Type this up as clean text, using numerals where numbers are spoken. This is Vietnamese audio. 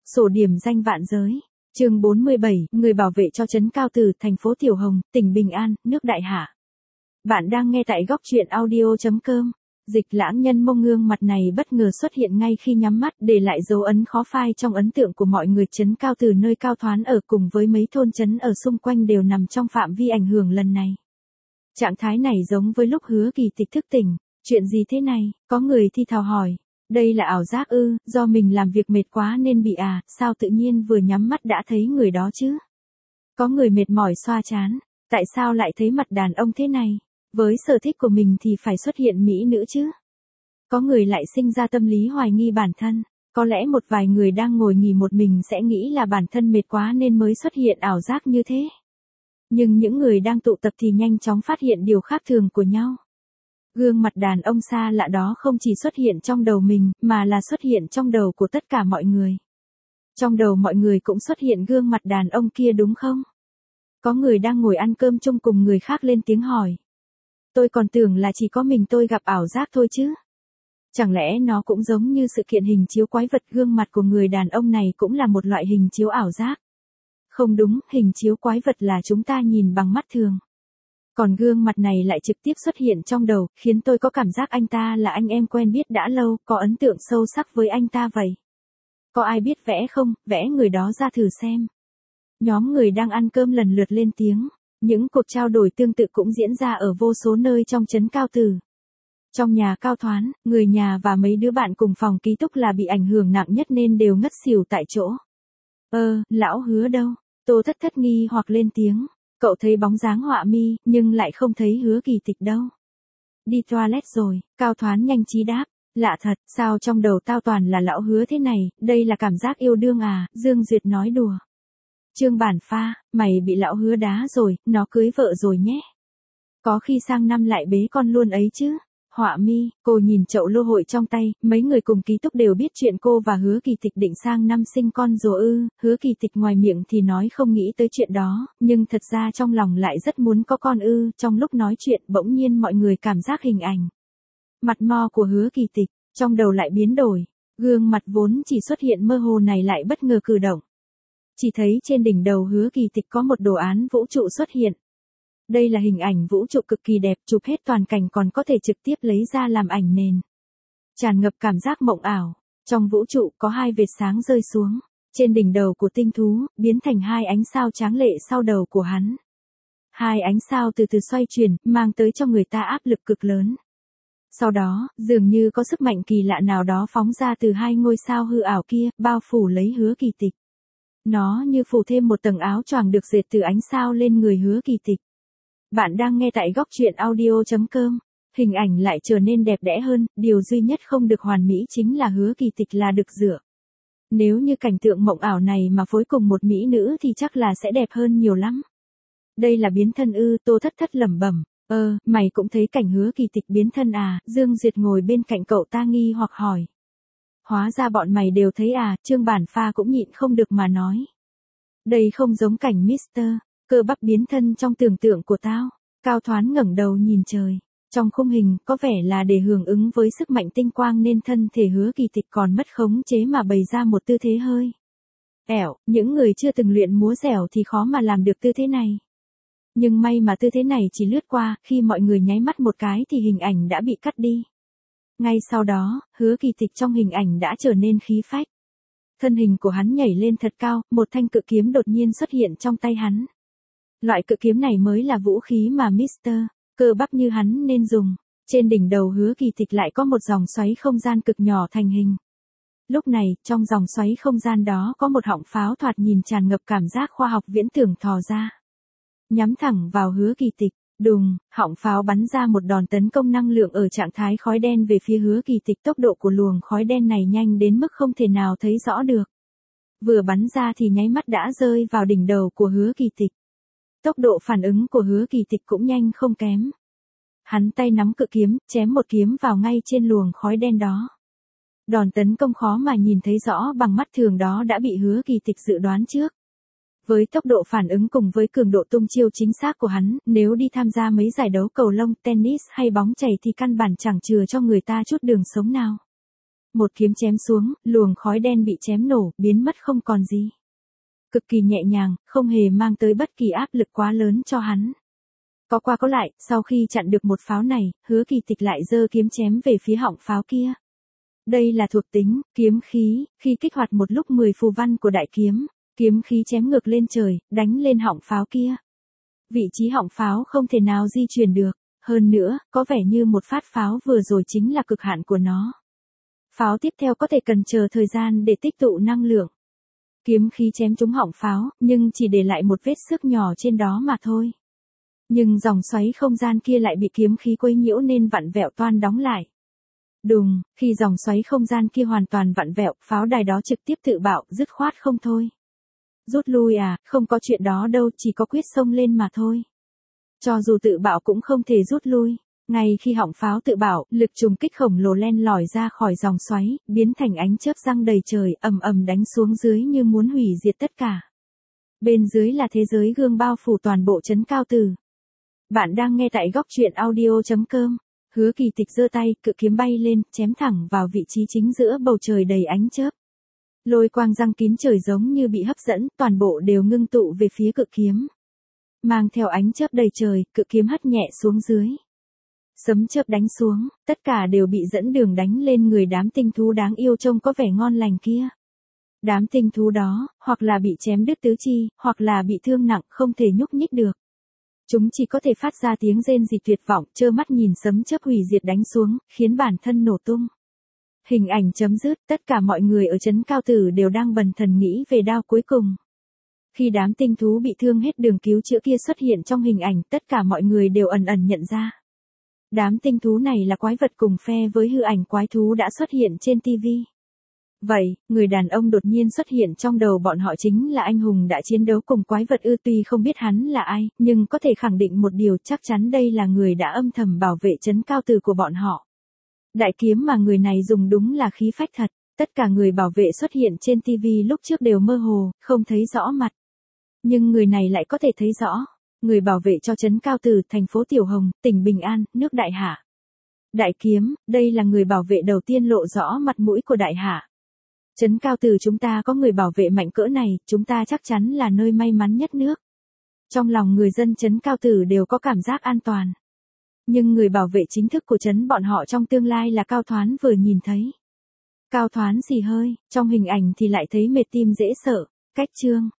Sổ điểm danh vạn giới. Chương 47, người bảo vệ cho trấn Cao Tử, thành phố Tiểu Hồng, tỉnh Bình An, nước Đại Hạ. Bạn đang nghe tại góc truyện audio.com. Dịch Lãng Nhân Mông gương mặt này bất ngờ xuất hiện ngay khi nhắm mắt, để lại dấu ấn khó phai trong ấn tượng của mọi người. Trấn Cao Tử nơi Cao Thoán ở cùng với mấy thôn trấn ở xung quanh đều nằm trong phạm vi ảnh hưởng lần này. Trạng thái này giống với lúc Hứa Kỳ Tịch thức tỉnh. Chuyện gì thế này? Có người thi thào hỏi. Đây là ảo giác ư? Do mình làm việc mệt quá nên bị à? Sao tự nhiên vừa nhắm mắt đã thấy người đó chứ? Có người mệt mỏi xoa trán. Tại sao lại thấy mặt đàn ông thế này? Với sở thích của mình thì phải xuất hiện mỹ nữ chứ? Có người lại sinh ra tâm lý hoài nghi bản thân. Có lẽ một vài người đang ngồi nghỉ một mình sẽ nghĩ là bản thân mệt quá nên mới xuất hiện ảo giác như thế. Nhưng những người đang tụ tập thì nhanh chóng phát hiện điều khác thường của nhau. Gương mặt đàn ông xa lạ đó không chỉ xuất hiện trong đầu mình, mà là xuất hiện trong đầu của tất cả mọi người. Trong đầu mọi người cũng xuất hiện gương mặt đàn ông kia đúng không? Có người đang ngồi ăn cơm chung cùng người khác lên tiếng hỏi. Tôi còn tưởng là chỉ có mình tôi gặp ảo giác thôi chứ. Chẳng lẽ nó cũng giống như sự kiện hình chiếu quái vật? Gương mặt của người đàn ông này cũng là một loại hình chiếu ảo giác. Không đúng, hình chiếu quái vật là chúng ta nhìn bằng mắt thường. Còn gương mặt này lại trực tiếp xuất hiện trong đầu, khiến tôi có cảm giác anh ta là anh em quen biết đã lâu, có ấn tượng sâu sắc với anh ta vậy. Có ai biết vẽ không? Vẽ người đó ra thử xem. Nhóm người đang ăn cơm lần lượt lên tiếng. Những cuộc trao đổi tương tự cũng diễn ra ở vô số nơi trong trấn Cao Tử. Trong nhà Cao Thoán, người nhà và mấy đứa bạn cùng phòng ký túc là bị ảnh hưởng nặng nhất nên đều ngất xỉu tại chỗ. Lão Hứa đâu? Tô Thất Thất nghi hoặc lên tiếng. Cậu thấy bóng dáng Họa Mi, nhưng lại không thấy Hứa Kỳ Tịch đâu. Đi toilet rồi, Cao Thoán nhanh trí đáp. Lạ thật, sao trong đầu tao toàn là lão Hứa thế này, đây là cảm giác yêu đương à? Dương Duyệt nói đùa. Trương Bản Pha, mày bị lão Hứa đá rồi, nó cưới vợ rồi nhé. Có khi sang năm lại bế con luôn ấy chứ. Họa Mi, cô nhìn chậu lô hội trong tay, mấy người cùng ký túc đều biết chuyện cô và Hứa Kỳ Tịch định sang năm sinh con rồi ư? Hứa Kỳ Tịch ngoài miệng thì nói không nghĩ tới chuyện đó, nhưng thật ra trong lòng lại rất muốn có con ư? Trong lúc nói chuyện bỗng nhiên mọi người cảm giác hình ảnh mặt mo của Hứa Kỳ Tịch, trong đầu lại biến đổi, gương mặt vốn chỉ xuất hiện mơ hồ này lại bất ngờ cử động. Chỉ thấy trên đỉnh đầu Hứa Kỳ Tịch có một đồ án vũ trụ xuất hiện. Đây là hình ảnh vũ trụ cực kỳ đẹp, chụp hết toàn cảnh còn có thể trực tiếp lấy ra làm ảnh nền. Tràn ngập cảm giác mộng ảo. Trong vũ trụ có hai vệt sáng rơi xuống. Trên đỉnh đầu của tinh thú, biến thành hai ánh sao tráng lệ sau đầu của hắn. Hai ánh sao từ từ xoay chuyển, mang tới cho người ta áp lực cực lớn. Sau đó, dường như có sức mạnh kỳ lạ nào đó phóng ra từ hai ngôi sao hư ảo kia, bao phủ lấy Hứa Kỳ Tịch. Nó như phủ thêm một tầng áo choàng được dệt từ ánh sao lên người Hứa Kỳ Tịch. Bạn đang nghe tại góc truyện audio.com. Hình ảnh lại trở nên đẹp đẽ hơn, điều duy nhất không được hoàn mỹ chính là Hứa Kỳ Tịch là được rửa. Nếu như cảnh tượng mộng ảo này mà phối cùng một mỹ nữ thì chắc là sẽ đẹp hơn nhiều lắm. Đây là biến thân ư? Tô Thất Thất lẩm bẩm. Mày cũng thấy cảnh Hứa Kỳ Tịch biến thân à? Dương Duyệt ngồi bên cạnh cậu ta nghi hoặc hỏi. Hóa ra bọn mày đều thấy à? Trương Bản Pha cũng nhịn không được mà nói. Đây không giống cảnh Mr. Cơ Bắp biến thân trong tưởng tượng của tao. Cao Thoán ngẩng đầu nhìn trời. Trong khung hình, có vẻ là để hưởng ứng với sức mạnh tinh quang nên thân thể Hứa Kỳ Tịch còn mất khống chế mà bày ra một tư thế hơi ẻo. Những người chưa từng luyện múa dẻo thì khó mà làm được tư thế này. Nhưng may mà tư thế này chỉ lướt qua, khi mọi người nháy mắt một cái thì hình ảnh đã bị cắt đi. Ngay sau đó, Hứa Kỳ Tịch trong hình ảnh đã trở nên khí phách. Thân hình của hắn nhảy lên thật cao, một thanh cự kiếm đột nhiên xuất hiện trong tay hắn. Loại cự kiếm này mới là vũ khí mà Mr. Cơ Bắp như hắn nên dùng. Trên đỉnh đầu Hứa Kỳ Tịch lại có một dòng xoáy không gian cực nhỏ thành hình. Lúc này, trong dòng xoáy không gian đó có một họng pháo thoạt nhìn tràn ngập cảm giác khoa học viễn tưởng thò ra. Nhắm thẳng vào Hứa Kỳ Tịch, đùng, họng pháo bắn ra một đòn tấn công năng lượng ở trạng thái khói đen về phía Hứa Kỳ Tịch. Tốc độ của luồng khói đen này nhanh đến mức không thể nào thấy rõ được. Vừa bắn ra thì nháy mắt đã rơi vào đỉnh đầu của Hứa Kỳ Tịch. Tốc độ phản ứng của Hứa Kỳ Tịch cũng nhanh không kém. Hắn tay nắm cự kiếm, chém một kiếm vào ngay trên luồng khói đen đó. Đòn tấn công khó mà nhìn thấy rõ bằng mắt thường đó đã bị Hứa Kỳ Tịch dự đoán trước. Với tốc độ phản ứng cùng với cường độ tung chiêu chính xác của hắn, nếu đi tham gia mấy giải đấu cầu lông, tennis hay bóng chày thì căn bản chẳng chừa cho người ta chút đường sống nào. Một kiếm chém xuống, luồng khói đen bị chém nổ, biến mất không còn gì. Cực kỳ nhẹ nhàng, không hề mang tới bất kỳ áp lực quá lớn cho hắn. Có qua có lại, sau khi chặn được một pháo này, Hứa Kỳ Tịch lại giơ kiếm chém về phía họng pháo kia. Đây là thuộc tính, kiếm khí, khi kích hoạt một lúc 10 phù văn của đại kiếm, kiếm khí chém ngược lên trời, đánh lên họng pháo kia. Vị trí họng pháo không thể nào di chuyển được, hơn nữa, có vẻ như một phát pháo vừa rồi chính là cực hạn của nó. Pháo tiếp theo có thể cần chờ thời gian để tích tụ năng lượng. Kiếm khí chém trúng họng pháo, nhưng chỉ để lại một vết xước nhỏ trên đó mà thôi. Nhưng dòng xoáy không gian kia lại bị kiếm khí quấy nhiễu nên vặn vẹo toan đóng lại. Đùng, khi dòng xoáy không gian kia hoàn toàn vặn vẹo, pháo đài đó trực tiếp tự bạo, dứt khoát không thôi. Rút lui à, không có chuyện đó đâu, chỉ có quyết xông lên mà thôi. Cho dù tự bạo cũng không thể rút lui. Ngay khi họng pháo tự bạo, lực trùng kích khổng lồ len lỏi ra khỏi dòng xoáy, biến thành ánh chớp giăng đầy trời, ầm ầm đánh xuống dưới như muốn hủy diệt tất cả. Bên dưới là thế giới gương bao phủ toàn bộ trấn Cao Từ. Bạn đang nghe tại góc truyện audio.com. Hứa Kỳ Tịch giơ tay, cự kiếm bay lên, chém thẳng vào vị trí chính giữa bầu trời đầy ánh chớp. Lôi quang giăng kín trời giống như bị hấp dẫn, toàn bộ đều ngưng tụ về phía cự kiếm. Mang theo ánh chớp đầy trời, cự kiếm hất nhẹ xuống dưới. Sấm chớp đánh xuống, tất cả đều bị dẫn đường đánh lên người đám tinh thú đáng yêu trông có vẻ ngon lành kia. Đám tinh thú đó, hoặc là bị chém đứt tứ chi, hoặc là bị thương nặng không thể nhúc nhích được. Chúng chỉ có thể phát ra tiếng rên rỉ tuyệt vọng, trơ mắt nhìn sấm chớp hủy diệt đánh xuống, khiến bản thân nổ tung. Hình ảnh chấm dứt, tất cả mọi người ở trấn Cao Tử đều đang bần thần nghĩ về đao cuối cùng. Khi đám tinh thú bị thương hết đường cứu chữa kia xuất hiện trong hình ảnh, tất cả mọi người đều ẩn ẩn nhận ra. Đám tinh thú này là quái vật cùng phe với hư ảnh quái thú đã xuất hiện trên TV. Vậy, người đàn ông đột nhiên xuất hiện trong đầu bọn họ chính là anh hùng đã chiến đấu cùng quái vật ư? Tuy không biết hắn là ai, nhưng có thể khẳng định một điều, chắc chắn đây là người đã âm thầm bảo vệ trấn Cao Từ của bọn họ. Đại kiếm mà người này dùng đúng là khí phách thật, tất cả người bảo vệ xuất hiện trên TV lúc trước đều mơ hồ, không thấy rõ mặt. Nhưng người này lại có thể thấy rõ. Người bảo vệ cho trấn Cao Từ, thành phố Tiểu Hồng, tỉnh Bình An, nước Đại Hạ. Đại kiếm, đây là người bảo vệ đầu tiên lộ rõ mặt mũi của Đại Hạ. Trấn Cao Từ chúng ta có người bảo vệ mạnh cỡ này, chúng ta chắc chắn là nơi may mắn nhất nước. Trong lòng người dân trấn Cao Từ đều có cảm giác an toàn. Nhưng người bảo vệ chính thức của trấn bọn họ trong tương lai là Cao Thoán vừa nhìn thấy. Cao Thoán xì hơi, trong hình ảnh thì lại thấy mệt tim dễ sợ. Cách chương.